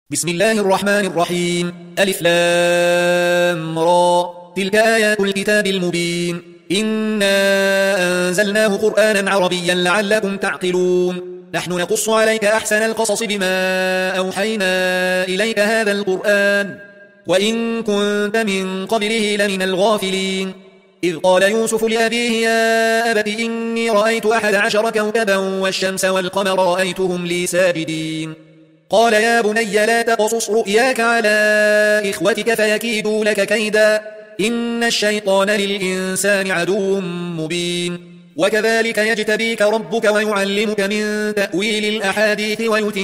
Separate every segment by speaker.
Speaker 1: بسم الله الرحمن الرحيم. ألف لام را. تلك آيات الكتاب المبين. إنا أنزلناه قرآنا عربيا لعلكم تعقلون. نحن نقص عليك أحسن القصص بما أوحينا إليك هذا القرآن وإن كنت من قبله لمن الغافلين. إذ قال يوسف لأبيه يا أبت إني رأيت 11 كوكبا والشمس والقمر رأيتهم لي ساجدين. قال يا بني لا تقصص رؤياك على إخوتك فيكيدوا لك كيدا إن الشيطان للإنسان عدو مبين. وكذلك يجتبيك ربك ويعلمك من تأويل الأحاديث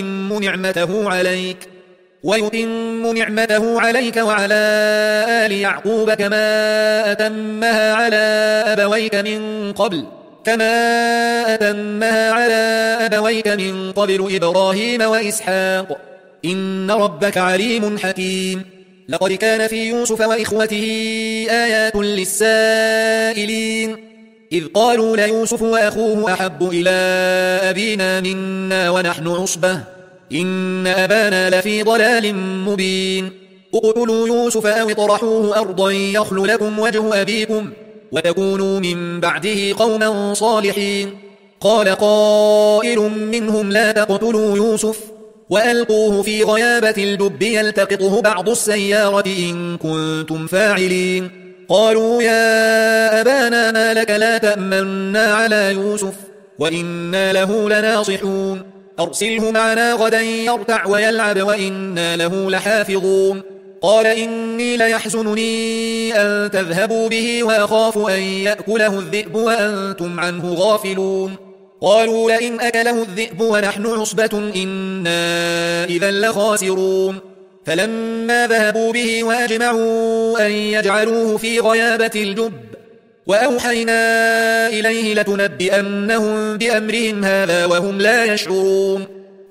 Speaker 1: ويتم نعمته عليك وعلى آل يعقوب كما أتمها على أبويك من قبل إبراهيم وإسحاق إن ربك عليم حكيم. لقد كان في يوسف وإخوته آيات للسائلين إذ قالوا ليوسف وأخوه أحب إلى أبينا منا ونحن عصبة إن أبانا لفي ضلال مبين. اقتلوا يوسف أو اطرحوه أرضا يخل لكم وجه أبيكم وتكونوا من بعده قوما صالحين. قال قائل منهم لا تقتلوا يوسف وألقوه في غيابة الجب يلتقطه بعض السيارة إن كنتم فاعلين. قالوا يا أبانا ما لك لا تأمنا على يوسف وإنا له لناصحون. أرسله معنا غدا يرتع ويلعب وإنا له لحافظون. قال إني ليحزنني أن تذهبوا به وأخاف أن يأكله الذئب وأنتم عنه غافلون. قالوا لئن أكله الذئب ونحن عصبة إنا إذا لخاسرون. فلما ذهبوا به وأجمعوا أن يجعلوه في غيابة الجب وأوحينا إليه لتنبئنهم بأمرهم هذا وهم لا يشعرون.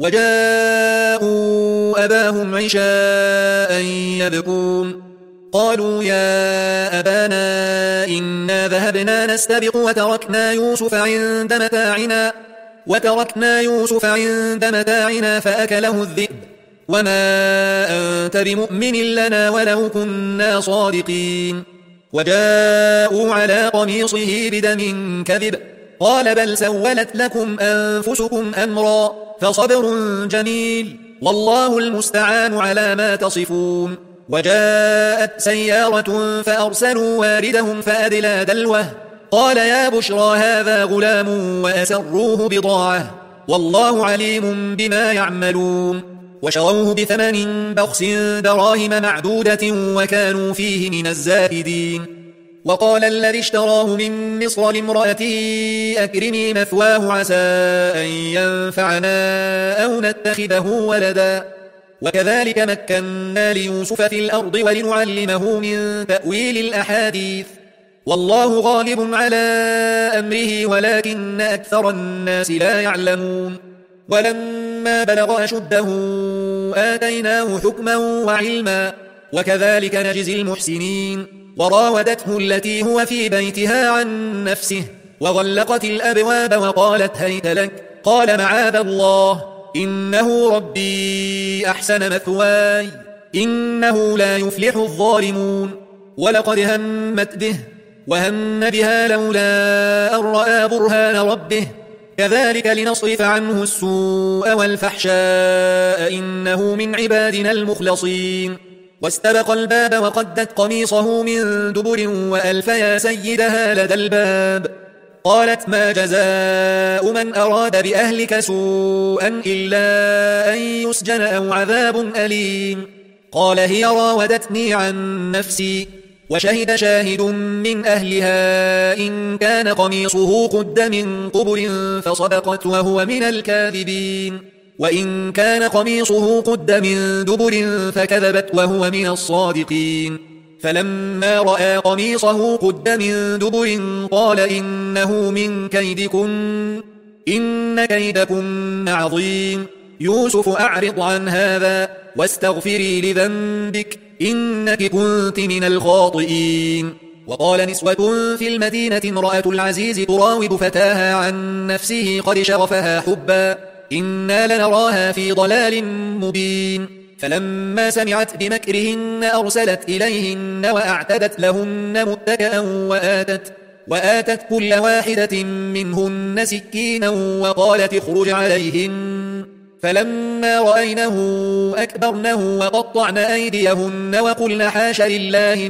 Speaker 1: وجاءوا أباهم عشاء يبكون. قالوا يا أبانا إنا ذهبنا نستبق وتركنا يوسف عند متاعنا فأكله الذئب وما أنت بمؤمن لنا ولو كنا صادقين. وجاءوا على قميصه بدم كذب قال بل سولت لكم أنفسكم أمرا فصبر جميل والله المستعان على ما تصفون. وجاءت سيارة فأرسلوا واردهم فأدلى دلوه قال يا بشرى هذا غلام وأسروه بضاعة والله عليم بما يعملون. وشروه بثمن بخس دراهم معدودة وكانوا فيه من الزاهدين. وقال الذي اشتراه من مصر لامرأته أكرمي مثواه عسى أن ينفعنا أو نتخذه ولدا. وكذلك مكنا ليوسف في الأرض ولنعلمه من تأويل الأحاديث والله غالب على أمره ولكن أكثر الناس لا يعلمون. ولما بلغ أشده آتيناه حكما وعلما وكذلك نجزي المحسنين. وراودته التي هو في بيتها عن نفسه وغلقت الأبواب وقالت هيت لك قال معاذ الله إنه ربي أحسن مثواي إنه لا يفلح الظالمون. ولقد همت به وهم بها لولا أن رأى برهان ربه كذلك لنصرف عنه السوء والفحشاء إنه من عبادنا المخلصين. واستبق الباب وقدت قميصه من دبر وألف يا سيدها لدى الباب. قالت ما جزاء من أراد بأهلك سوءا إلا أن يسجن أو عذاب أليم. قال هي راودتني عن نفسي. وشهد شاهد من أهلها إن كان قميصه قد من قبل فصدقت وهو من الكاذبين وإن كان قميصه قد من دبر فكذبت وهو من الصادقين. فلما رأى قميصه قد من دبر قال إنه من كيدكن إن كيدكن عظيم. يوسف أعرض عن هذا واستغفري لذنبك إنك كنت من الخاطئين. وقال نسوة في المدينة امرأة العزيز تراود فتاها عن نفسه قد شغفها حبا إنا لنراها في ضلال مبين. فلما سمعت بمكرهن أرسلت إليهن وأعتدت لهن متكئا وآتت كل واحدة منهن سكينا وقالت اخرج عليهن فلما رأينه أكبرنه وقطعن أيديهن وقلن حاش لله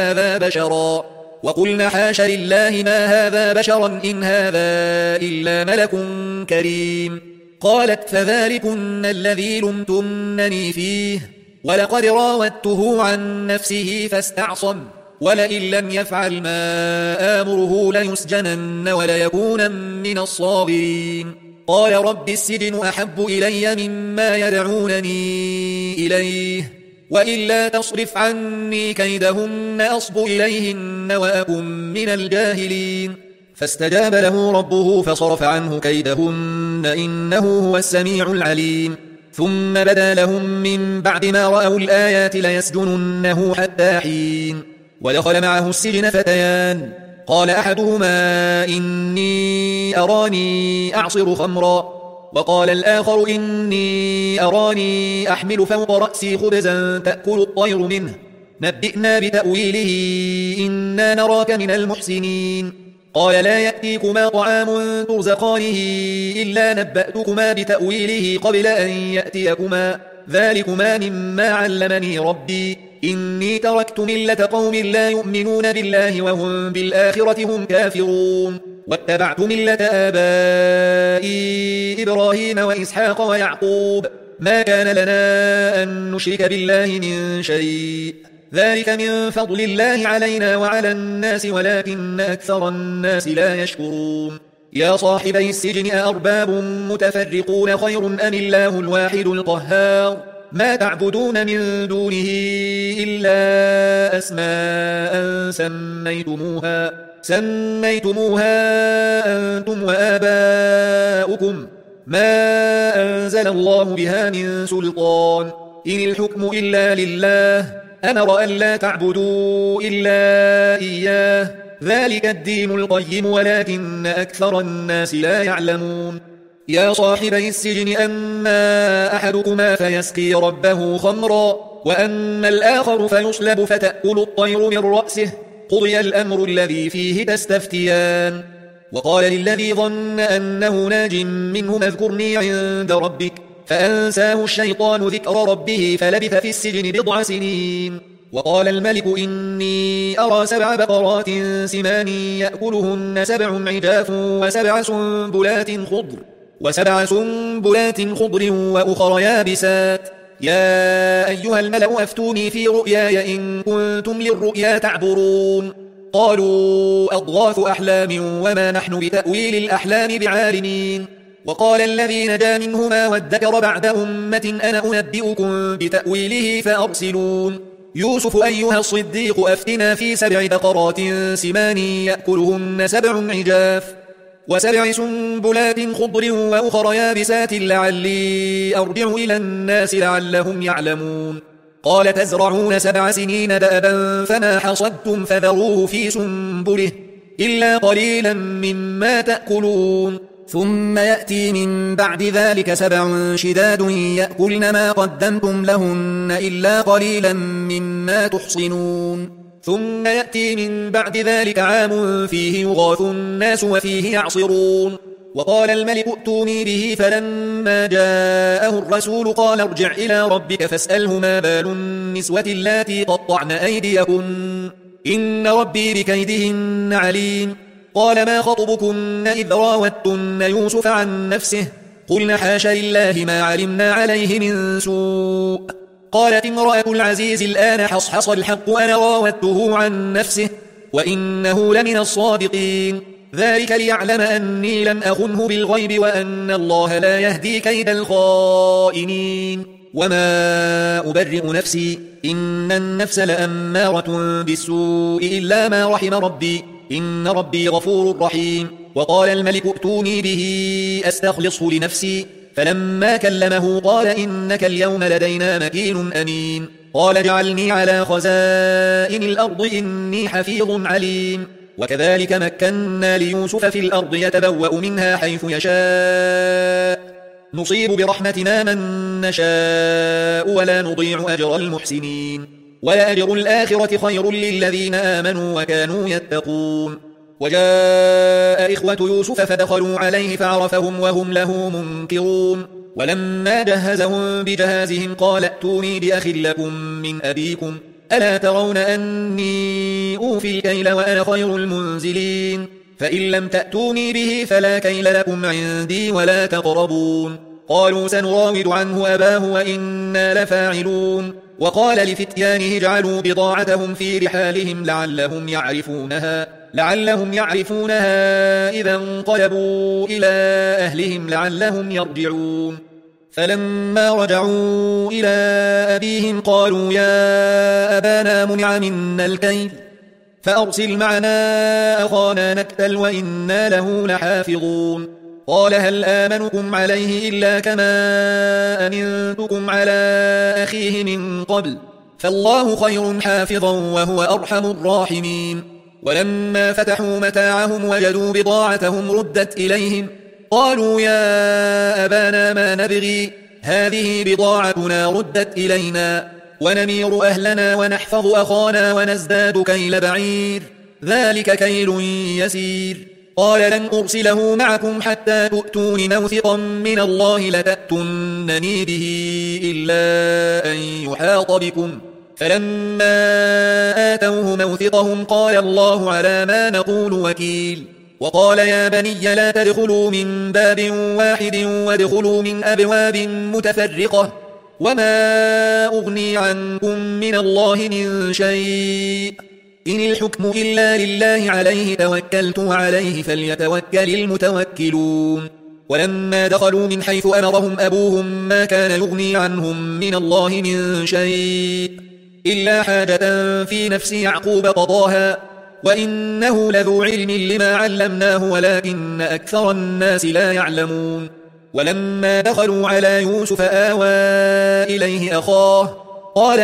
Speaker 1: ما هذا بشرا إن هذا إلا ملك كريم. قالت فذلكن الذي لمتنني فيه ولقد راودته عن نفسه فاستعصم ولئن لم يفعل ما آمره ليسجنن وليكون من الصاغرين. قال رب السجن أحب إلي مما يدعونني إليه وإلا تصرف عني كيدهن أصب إليهن وأكن من الجاهلين. فاستجاب له ربه فصرف عنه كيدهن إنه هو السميع العليم. ثم بدا لهم من بعد ما رأوا الآيات ليسجننه حتى حين. ودخل معه السجن فتيان قال أحدهما إني أراني أعصر خمرا وقال الآخر إني أراني أحمل فوق رأسي خبزا تأكل الطير منه نبئنا بتأويله إنا نراك من المحسنين. قال لا يأتيكما طعام ترزقانه إلا نبأتكما بتأويله قبل أن يأتيكما ذلكما مما علمني ربي إني تركت ملة قوم لا يؤمنون بالله وهم بالآخرة هم كافرون واتبعت ملة آبائي إبراهيم وإسحاق ويعقوب ما كان لنا أن نشرك بالله من شيء ذلك من فضل الله علينا وعلى الناس ولكن أكثر الناس لا يشكرون. يا صاحبي السجن أأرباب متفرقون خير أم الله الواحد القهار ما تعبدون من دونه إلا أسماء سميتموها أنتم وآباؤكم ما أنزل الله بها من سلطان إن الحكم إلا لله أمر أن لا تعبدوا إلا إياه ذلك الدين القيم ولكن أكثر الناس لا يعلمون. يا صاحبي السجن أما أحدكما فيسقي ربه خمرا وأما الآخر فيصلب فتأكل الطير من رأسه قضي الأمر الذي فيه تستفتيان. وقال للذي ظن أنه ناج منه اذكرني عند ربك فأنساه الشيطان ذكر ربه فلبث في السجن 9 سنين. وقال الملك إني أرى 7 بقرات سمان يأكلهن 7 عجاف وسبع سنبلات خضر وأخر يابسات يا أيها الملأ أفتوني في رؤياي إن كنتم للرؤيا تعبرون. قالوا أضغاث أحلام وما نحن بتأويل الأحلام بعالمين. وقال الذي نجا منهما وادكر بعد أمة أنا أنبئكم بتأويله فأرسلون. يوسف أيها الصديق أفتنا في 7 بقرات سمان يأكلهن 7 عجاف و7 سنبلات خضر وأخر يابسات لعلي أرجع إلى الناس لعلهم يعلمون. قال تزرعون 7 سنين دأبا فما حصدتم فذروه في سنبله إلا قليلا مما تأكلون ثم يأتي من بعد ذلك 7 شداد يأكلن ما قدمتم لهن إلا قليلا مما تحصنون ثم يأتي من بعد ذلك عام فيه يغاث الناس وفيه يعصرون. وقال الملك ائتوني به فلما جاءه الرسول قال ارجع إلى ربك فاسأله ما بال النسوة اللاتي قطعن أيديكن إن ربي بكيدهن عليم. قال ما خطبكن إذ راوتن يوسف عن نفسه قلن حاش لله ما علمنا عليه من سوء. قالت امرأة العزيز الآن حصحص الحق أنا راودته عن نفسه وإنه لمن الصادقين ذلك ليعلم أني لم أخنه بالغيب وأن الله لا يهدي كيد الخائنين. وما أبرئ نفسي إن النفس لأمارة بالسوء إلا ما رحم ربي إن ربي غفور رحيم. وقال الملك ائتوني به أستخلصه لنفسي فلما كلمه قال إنك اليوم لدينا مكين أمين. قال اجعلني على خزائن الأرض إني حفيظ عليم. وكذلك مكنا ليوسف في الأرض يتبوأ منها حيث يشاء نصيب برحمتنا من نشاء ولا نضيع أجر المحسنين ولأجر الآخرة خير للذين آمنوا وكانوا يتقون وجاء إخوة يوسف فدخلوا عليه فعرفهم وهم له منكرون ولما جهزهم بجهازهم قال ائتوني بأخ لكم من أبيكم ألا ترون أني أوفي الكيل وأنا خير المنزلين فإن لم تأتوني به فلا كيل لكم عندي ولا تقربون قالوا سنراود عنه أباه وإنا لفاعلون وقال لفتيانه اجعلوا بضاعتهم في رحالهم لعلهم يعرفونها إذا انقلبوا إلى أهلهم لعلهم يرجعون فلما رجعوا إلى أبيهم قالوا يا أبانا منع منا الكيل فأرسل معنا أخانا نكتل وإنا له لحافظون قال هل آمنكم عليه إلا كما أمنتكم على أخيه من قبل فالله خير حافظا وهو أرحم الراحمين ولما فتحوا متاعهم وجدوا بضاعتهم ردت إليهم قالوا يا أبانا ما نبغي هذه بضاعتنا ردت إلينا ونمير أهلنا ونحفظ أخانا ونزداد كيل بعير ذلك كيل يسير قال لن أرسله معكم حتى تؤتون موثقا من الله لتأتنني به إلا أن يحاط بكم فلما آتوه موثقهم قال الله على ما نقول وكيل وقال يا بني لا تدخلوا من باب واحد وادخلوا من أبواب متفرقة وما أغني عنكم من الله من شيء إن الحكم إلا لله عليه توكلت وعليه فليتوكل المتوكلون ولما دخلوا من حيث أمرهم أبوهم ما كان يغني عنهم من الله من شيء إلا حاجة في نفس يعقوب قضاها وإنه لذو علم لما علمناه ولكن أكثر الناس لا يعلمون ولما دخلوا على يوسف آوى إليه أخاه قال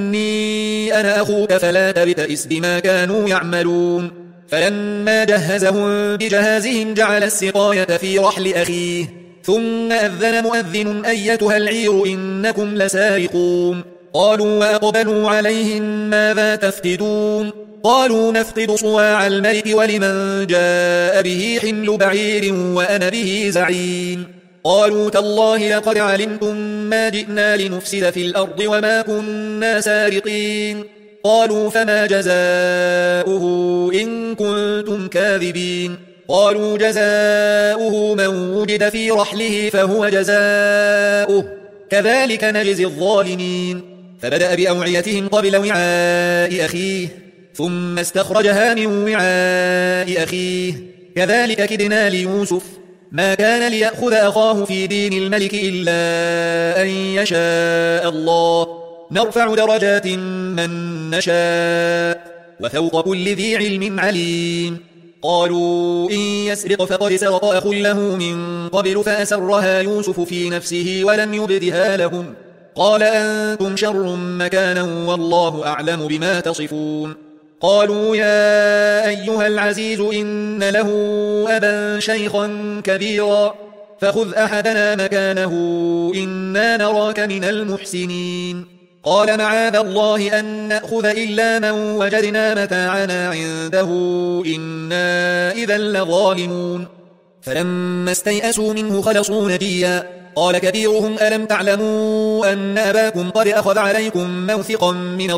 Speaker 1: إني أنا أخوك فلا تبتئس بما كانوا يعملون فلما جهزهم بجهازهم جعل السقاية في رحل أخيه ثم أذن مؤذن أيتها العير إنكم لسارقون قالوا وأقبلوا عليهم ماذا تفقدون قالوا نفقد صواع الملك ولمن جاء به حمل بعير وأنا به زعيم قالوا تالله لقد علمتم ما جئنا لنفسد في الأرض وما كنا سارقين قالوا فما جزاؤه إن كنتم كاذبين قالوا جزاؤه من وجد في رحله فهو جزاؤه كذلك نجزي الظالمين فبدأ بأوعيتهم قبل وعاء أخيه ثم استخرجها من وعاء أخيه كذلك كدنا ليوسف ما كان ليأخذ أخاه في دين الملك إلا أن يشاء الله نرفع درجات من نشاء وفوق كل ذي علم عليم قالوا إن يسرق فقد سرق أخ له من قبل فأسرها يوسف في نفسه ولم يبدها لهم قال أنتم شر مكانا والله أعلم بما تصفون قالوا يا أيها العزيز إن له أبا شيخا كبيرا فخذ أحدنا مكانه إنا نراك من المحسنين قال معاذ الله أن نأخذ إلا من وجدنا متاعنا عنده إنا إذا لظالمون فلما استيئسوا منه خلصوا نجيا قال كبيرهم ألم تعلموا أن أباكم قد أخذ عليكم موثقا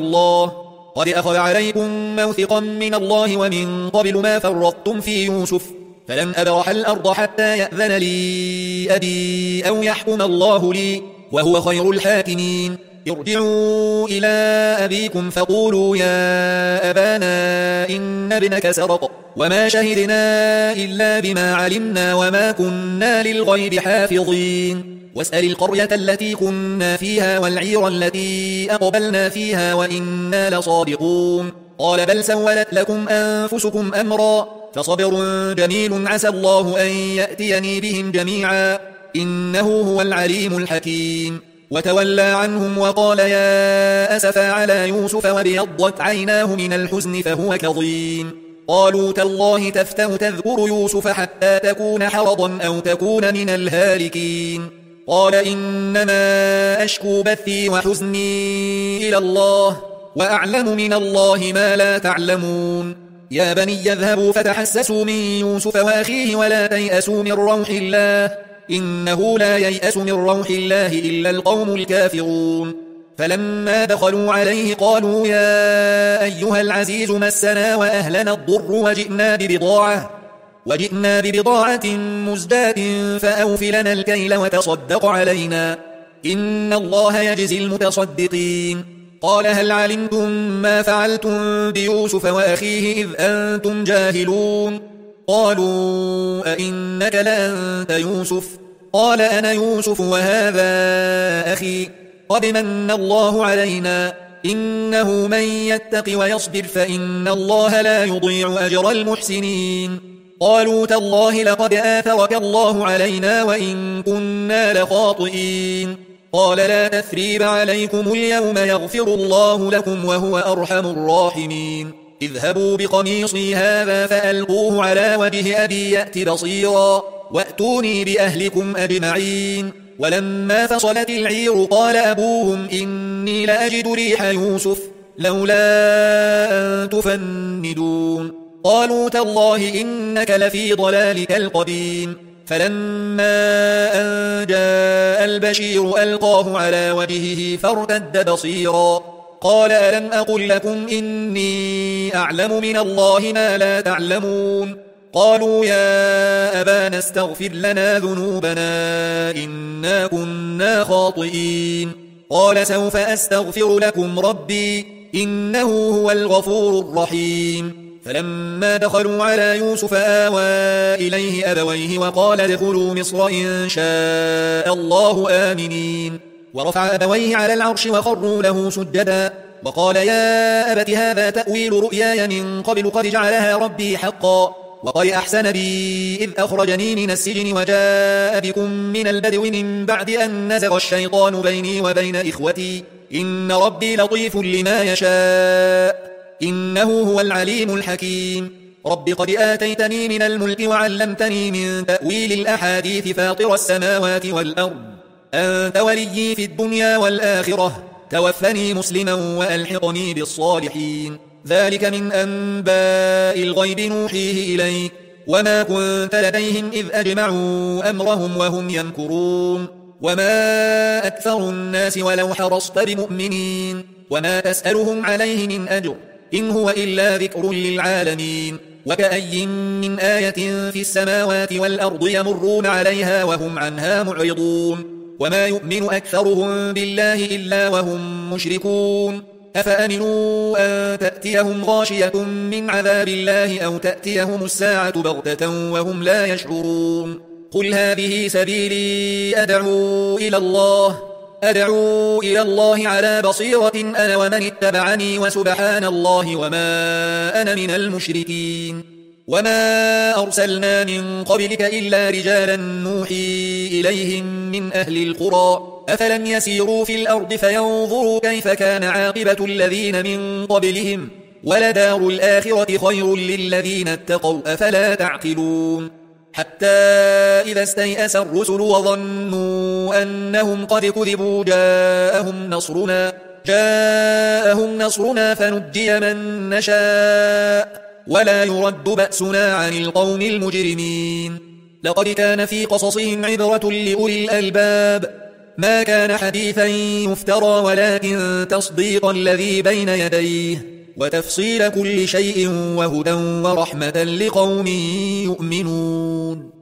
Speaker 1: من الله ومن قبل ما فرطتم في يوسف فلن أبرح الأرض حتى يأذن لي أبي أو يحكم الله لي وهو خير الحاكمين ارجعوا إلى أبيكم فقولوا يا أبانا إن ابنك سرق وما شهدنا إلا بما علمنا وما كنا للغيب حافظين واسأل القرية التي كنا فيها والعير التي أقبلنا فيها وإنا لصادقون قال بل سولت لكم أنفسكم أمرا فصبر جميل عسى الله أن يأتيني بهم جميعا إنه هو العليم الحكيم وتولى عنهم وقال يا أسفا على يوسف وابيضت عيناه من الحزن فهو كظيم قالوا تالله تفتأ تذكر يوسف حتى تكون حرضا أو تكون من الهالكين قال إنما أشكو بثي وحزني إلى الله وأعلم من الله ما لا تعلمون يا بني يذهبوا فتحسسوا من يوسف وأخيه ولا تيأسوا من روح الله إنه لا ييأس من روح الله إلا القوم الكافرون فلما دخلوا عليه قالوا يا أيها العزيز مسنا وأهلنا الضر وجئنا ببضاعة مزجاة فأوف لنا الكيل وتصدق علينا إن الله يجزي المتصدقين قال هل علمتم ما فعلتم بيوسف وأخيه إذ أنتم جاهلون قالوا أئنك لأنت يوسف قال أنا يوسف وهذا أخي قد من الله علينا إنه من يتق ويصبر فإن الله لا يضيع أجر المحسنين قالوا تالله لقد آثرك الله علينا وإن كنا لخاطئين قال لا تثريب عليكم اليوم يغفر الله لكم وهو أرحم الراحمين اذهبوا بقميصي هذا فألقوه على وجه أبي يأت بصيرا وأتوني بأهلكم أجمعين ولما فصلت العير قال أبوهم إني لأجد ريح يوسف لولا أن تفندون قالوا تالله إنك لفي ضلالك القديم فلما أن جاء البشير ألقاه على وجهه فارتد بصيرا قال ألم أقل لكم إني أعلم من الله ما لا تعلمون قالوا يا أبانا استغفر لنا ذنوبنا إنا كنا خاطئين قال سوف أستغفر لكم ربي إنه هو الغفور الرحيم فلما دخلوا على يوسف آوى إليه أبويه وقال ادخلوا مصر إن شاء الله آمنين ورفع أبويه على العرش وخروا له سجدا وقال يا أبت هذا تأويل رؤياي من قبل قد جعلها ربي حقا وقد أحسن بي إذ أخرجني من السجن وجاء بكم من البدو من بعد أن نزغ الشيطان بيني وبين إخوتي إن ربي لطيف لما يشاء إنه هو العليم الحكيم رب قد آتيتني من الملك وعلمتني من تأويل الأحاديث فاطر السماوات والأرض أنت وليي في الدنيا والآخرة توفني مسلما وألحقني بالصالحين ذلك من أنباء الغيب نوحيه إليك وما كنت لديهم إذ أجمعوا أمرهم وهم يمكرون وما أكثر الناس ولو حرصت بمؤمنين وما تسألهم عليه من أجر إن هو إلا ذكر للعالمين وكأي من آية في السماوات والأرض يمرون عليها وهم عنها معرضون وما يؤمن أكثرهم بالله إلا وهم مشركون أفأمنوا أن تأتيهم غاشية من عذاب الله أو تأتيهم الساعة بغتة وهم لا يشعرون قل هذه سبيلي أدعو إلى الله على بصيرة أنا ومن اتبعني وسبحان الله وما أنا من المشركين وما أرسلنا من قبلك إلا رجالا نوحي إليهم من أهل القرى أفلم يسيروا في الأرض فينظروا كيف كان عاقبة الذين من قبلهم ولدار الآخرة خير للذين اتقوا أفلا تعقلون حتى إذا استيأس الرسل وظنوا أنهم قد كذبوا جاءهم نصرنا فنجي من نشاء ولا يرد بأسنا عن القوم المجرمين لقد كان في قصصهم عبرة لأولي الألباب ما كان حديثا يفترى ولكن تصديق الذي بين يديه وتفصيل كل شيء وهدى ورحمة لقوم يؤمنون